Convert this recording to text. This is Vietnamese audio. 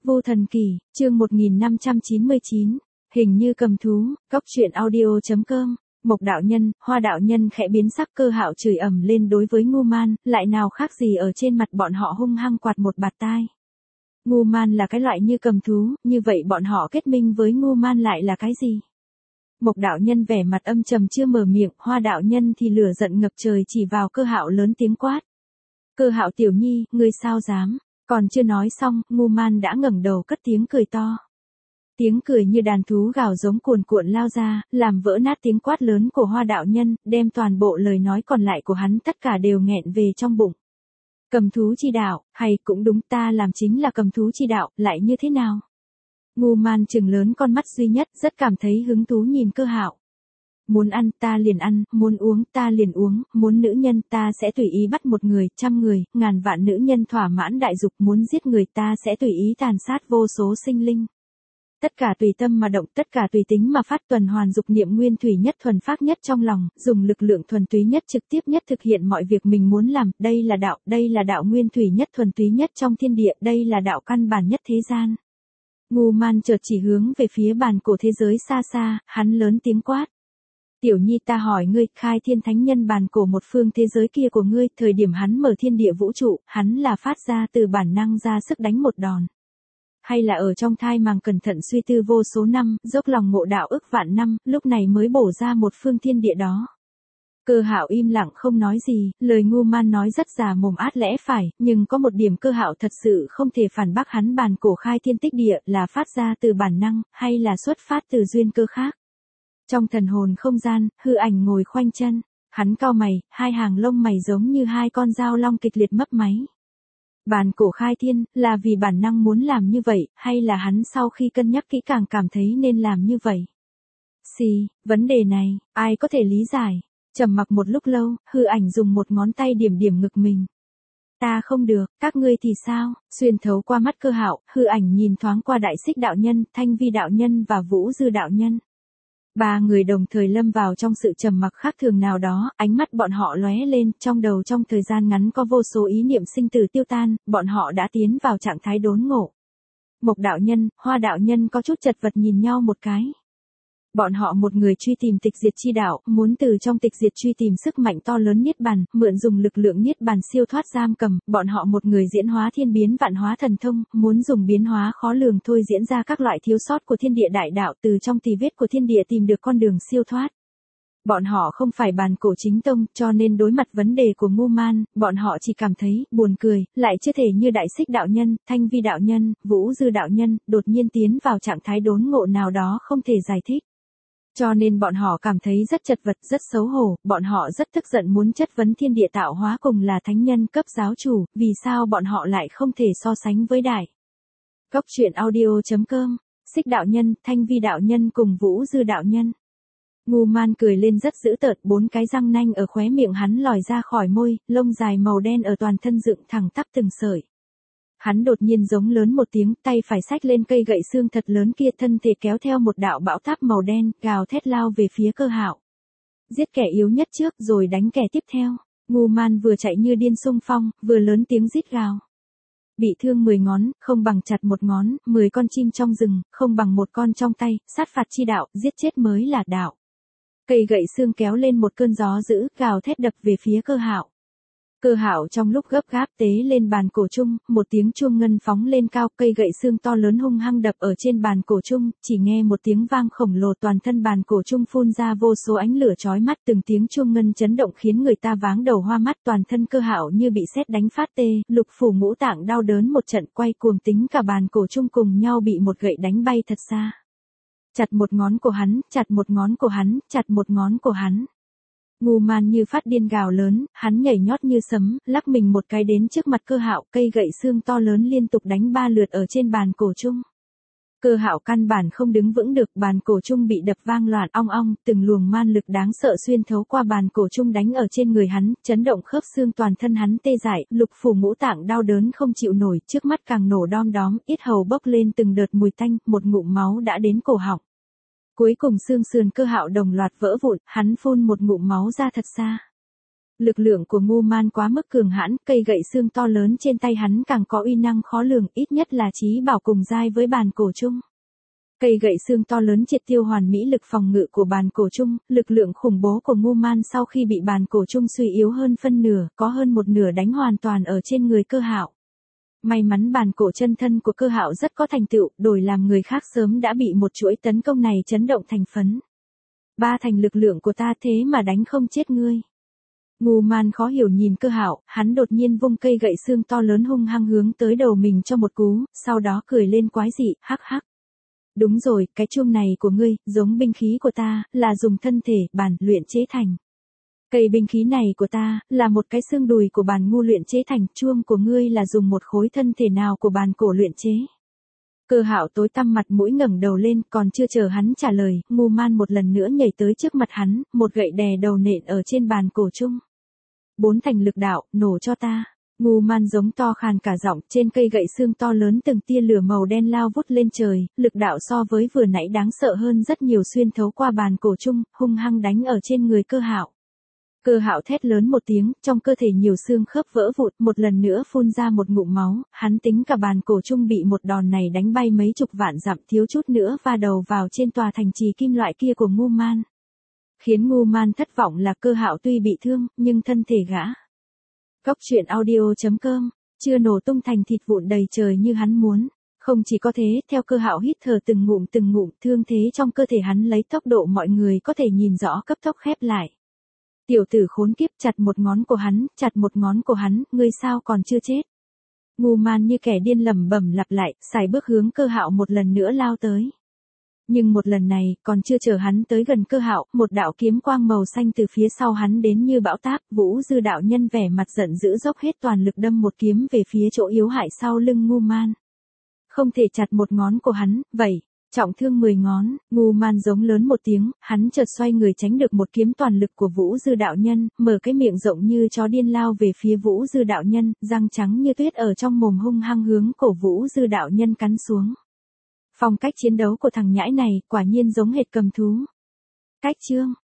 Vô Thần Kỷ, chương 1599, hình như cầm thú, cóc truyện audio.com. Mộc đạo nhân, Hoa đạo nhân khẽ biến sắc, Cơ Hạo chửi ầm lên đối với Ngưu Man, lại nào khác gì ở trên mặt bọn họ hung hăng quạt một bạt tai. Ngưu Man là cái loại như cầm thú, như vậy bọn họ kết minh với Ngưu Man lại là cái gì? Mộc đạo nhân vẻ mặt âm trầm chưa mở miệng, Hoa đạo nhân thì lửa giận ngập trời chỉ vào Cơ Hạo lớn tiếng quát. Cơ Hạo tiểu nhi, ngươi sao dám? Còn chưa nói xong, Ngưu Man đã ngẩng đầu cất tiếng cười to. Tiếng cười như đàn thú gào giống cuồn cuộn lao ra, làm vỡ nát tiếng quát lớn của Hoa đạo nhân, đem toàn bộ lời nói còn lại của hắn tất cả đều nghẹn về trong bụng. Cầm thú chi đạo, hay cũng đúng, ta làm chính là cầm thú chi đạo, lại như thế nào? Ngưu Man trừng lớn con mắt duy nhất, rất cảm thấy hứng thú nhìn Cơ Hạo. Muốn ăn ta liền ăn, muốn uống ta liền uống, muốn nữ nhân ta sẽ tùy ý bắt 1 người, 100 người, ngàn vạn nữ nhân thỏa mãn đại dục, muốn giết người ta sẽ tùy ý tàn sát vô số sinh linh. Tất cả tùy tâm mà động, tất cả tùy tính mà phát, tuần hoàn dục niệm nguyên thủy nhất, thuần phác nhất trong lòng, dùng lực lượng thuần túy nhất, trực tiếp nhất thực hiện mọi việc mình muốn làm, đây là đạo nguyên thủy nhất, thuần túy nhất trong thiên địa, đây là đạo căn bản nhất thế gian. Ngưu Man chợt chỉ hướng về phía bàn cổ thế giới xa xa, hắn lớn tiếng quát. Tiểu nhi, ta hỏi ngươi, khai thiên thánh nhân bàn cổ một phương thế giới kia của ngươi, thời điểm hắn mở thiên địa vũ trụ, hắn là phát ra từ bản năng ra sức đánh một đòn. Hay là ở trong thai màng cẩn thận suy tư vô số năm, dốc lòng ngộ đạo ức vạn năm, lúc này mới bổ ra một phương thiên địa đó. Cơ Hạo im lặng không nói gì, lời Ngưu Man nói rất già mồm át lẽ phải, nhưng có một điểm Cơ Hạo thật sự không thể phản bác hắn, bàn cổ khai thiên tích địa là phát ra từ bản năng, hay là xuất phát từ duyên cơ khác. Trong thần hồn không gian, hư ảnh ngồi khoanh chân, hắn cau mày, hai hàng lông mày giống như hai con dao long kịch liệt mấp máy. Bàn cổ khai thiên, là vì bản năng muốn làm như vậy, hay là hắn sau khi cân nhắc kỹ càng cảm thấy nên làm như vậy? Vấn đề này, ai có thể lý giải? Trầm mặc một lúc lâu, hư ảnh dùng một ngón tay điểm điểm ngực mình. Ta không được, các ngươi thì sao? Xuyên thấu qua mắt Cơ Hạo, hư ảnh nhìn thoáng qua Đại Xích đạo nhân, Thanh Vi đạo nhân và Vũ Dư đạo nhân. 3 người đồng thời lâm vào trong sự trầm mặc khác thường nào đó, ánh mắt bọn họ lóe lên, trong đầu trong thời gian ngắn có vô số ý niệm sinh tử tiêu tan, bọn họ đã tiến vào trạng thái đốn ngộ. Mộc đạo nhân, Hoa đạo nhân có chút chật vật nhìn nhau một cái. Bọn họ một người truy tìm tịch diệt chi đạo, muốn từ trong tịch diệt truy tìm sức mạnh to lớn niết bàn, mượn dùng lực lượng niết bàn siêu thoát giam cầm, bọn họ một người diễn hóa thiên biến vạn hóa thần thông, muốn dùng biến hóa khó lường thôi diễn ra các loại thiếu sót của thiên địa đại đạo, từ trong tì vết của thiên địa tìm được con đường siêu thoát. Bọn họ không phải bàn cổ chính tông, cho nên đối mặt vấn đề của Ngưu Man, bọn họ chỉ cảm thấy buồn cười, lại chưa thể như Đại Xích đạo nhân, Thanh Vi đạo nhân, Vũ Dư đạo nhân, đột nhiên tiến vào trạng thái đốn ngộ nào đó không thể giải thích. Cho nên bọn họ cảm thấy rất chật vật, rất xấu hổ, bọn họ rất tức giận muốn chất vấn thiên địa tạo hóa cùng là thánh nhân cấp giáo chủ, vì sao bọn họ lại không thể so sánh với Đại. Cóc truyện audio.com, Xích đạo nhân, Thanh Vi đạo nhân cùng Vũ Dư đạo nhân. Ngưu Man cười lên rất dữ tợn, 4 cái răng nanh ở khóe miệng hắn lòi ra khỏi môi, lông dài màu đen ở toàn thân dựng thẳng tắp từng sợi. Hắn đột nhiên giống lớn một tiếng, tay phải xách lên cây gậy xương thật lớn kia, thân thể kéo theo một đạo bão táp màu đen, gào thét lao về phía Cơ Hạo. Giết kẻ yếu nhất trước rồi đánh kẻ tiếp theo. Ngưu Man vừa chạy như điên xung phong, vừa lớn tiếng rít gào. Bị thương 10 ngón, không bằng chặt 1 ngón, 10 con chim trong rừng, không bằng 1 con trong tay, sát phạt chi đạo, giết chết mới là đạo. Cây gậy xương kéo lên một cơn gió dữ, gào thét đập về phía Cơ Hạo. Cơ Hạo trong lúc gấp gáp tế lên bàn cổ chung, một tiếng chuông ngân phóng lên cao, cây gậy xương to lớn hung hăng đập ở trên bàn cổ chung, chỉ nghe một tiếng vang khổng lồ, toàn thân bàn cổ chung phun ra vô số ánh lửa chói mắt, từng tiếng chuông ngân chấn động khiến người ta váng đầu hoa mắt, toàn thân Cơ Hạo như bị sét đánh phát tê, lục phủ ngũ tạng đau đớn một trận, quay cuồng tính cả bàn cổ chung cùng nhau bị một gậy đánh bay thật xa. Chặt 1 ngón của hắn, chặt 1 ngón của hắn, chặt 1 ngón của hắn. Ngưu Man như phát điên gào lớn, hắn nhảy nhót như sấm, lắc mình một cái đến trước mặt Cơ Hạo, cây gậy xương to lớn liên tục đánh 3 lượt ở trên bàn cổ chung. Cơ Hạo căn bản không đứng vững được, bàn cổ chung bị đập vang loạn ong ong, từng luồng man lực đáng sợ xuyên thấu qua bàn cổ chung đánh ở trên người hắn, chấn động khớp xương, toàn thân hắn tê dại, lục phủ ngũ tạng đau đớn không chịu nổi, trước mắt càng nổ đom đóm, yết hầu bốc lên từng đợt mùi tanh, một ngụm máu đã đến cổ họng. Cuối cùng xương sườn Cơ Hạo đồng loạt vỡ vụn, hắn phun một ngụm máu ra thật xa. Lực lượng của Ngưu Man quá mức cường hãn, cây gậy xương to lớn trên tay hắn càng có uy năng khó lường, ít nhất là chí bảo cùng giai với bàn cổ chung. Cây gậy xương to lớn triệt tiêu hoàn mỹ lực phòng ngự của bàn cổ chung, lực lượng khủng bố của Ngưu Man sau khi bị bàn cổ chung suy yếu hơn phân nửa, có hơn một nửa đánh hoàn toàn ở trên người Cơ Hạo. May mắn bàn cổ chân thân của Cơ Hạo rất có thành tựu, đổi làm người khác sớm đã bị một chuỗi tấn công này chấn động thành phấn. Ba thành lực lượng của ta thế mà đánh không chết ngươi. Ngưu Man khó hiểu nhìn Cơ Hạo, hắn đột nhiên vung cây gậy xương to lớn hung hăng hướng tới đầu mình cho một cú, sau đó cười lên quái dị, hắc hắc. Đúng rồi, cái chuông này của ngươi, giống binh khí của ta, là dùng thân thể, bàn, luyện chế thành. Cây binh khí này của ta, là một cái xương đùi của bàn ngu luyện chế thành, chuông của ngươi là dùng một khối thân thể nào của bàn cổ luyện chế. Cơ Hạo tối tăm mặt mũi ngẩng đầu lên, còn chưa chờ hắn trả lời, Ngưu Man một lần nữa nhảy tới trước mặt hắn, một gậy đè đầu nện ở trên bàn cổ chung. 4 thành lực đạo, nổ cho ta. Ngưu Man giống to khàn cả giọng, trên cây gậy xương to lớn từng tia lửa màu đen lao vút lên trời, lực đạo so với vừa nãy đáng sợ hơn rất nhiều, xuyên thấu qua bàn cổ chung, hung hăng đánh ở trên người Cơ Hạo. Cơ Hạo thét lớn một tiếng, trong cơ thể nhiều xương khớp vỡ vụn, một lần nữa phun ra một ngụm máu, hắn tính cả bàn cổ chung bị một đòn này đánh bay mấy chục vạn dặm, thiếu chút nữa va đầu vào trên tòa thành trì kim loại kia của Ngưu Man. Khiến Ngưu Man thất vọng là Cơ Hạo tuy bị thương, nhưng thân thể gã. Cóc truyện audio.com, chưa nổ tung thành thịt vụn đầy trời như hắn muốn. Không chỉ có thế, theo Cơ Hạo hít thở từng ngụm, thương thế trong cơ thể hắn lấy tốc độ mọi người có thể nhìn rõ cấp tốc khép lại. Tiểu tử khốn kiếp, chặt một ngón của hắn, ngươi sao còn chưa chết. Ngưu Man như kẻ điên lẩm bẩm lặp lại, sải bước hướng Cơ Hạo một lần nữa lao tới. Nhưng một lần này, còn chưa chờ hắn tới gần Cơ Hạo, một đạo kiếm quang màu xanh từ phía sau hắn đến như bão táp, Vũ Dư đạo nhân vẻ mặt giận dữ dốc hết toàn lực đâm một kiếm về phía chỗ yếu hại sau lưng Ngưu Man. Không thể chặt một ngón của hắn, vậy, trọng thương 10 ngón, Ngưu Man giống lớn một tiếng, hắn chợt xoay người tránh được một kiếm toàn lực của Vũ Dư đạo nhân, mở cái miệng rộng như chó điên lao về phía Vũ Dư đạo nhân, răng trắng như tuyết ở trong mồm hung hăng hướng cổ Vũ Dư đạo nhân cắn xuống. Phong cách chiến đấu của thằng nhãi này quả nhiên giống hệt cầm thú. Cách chương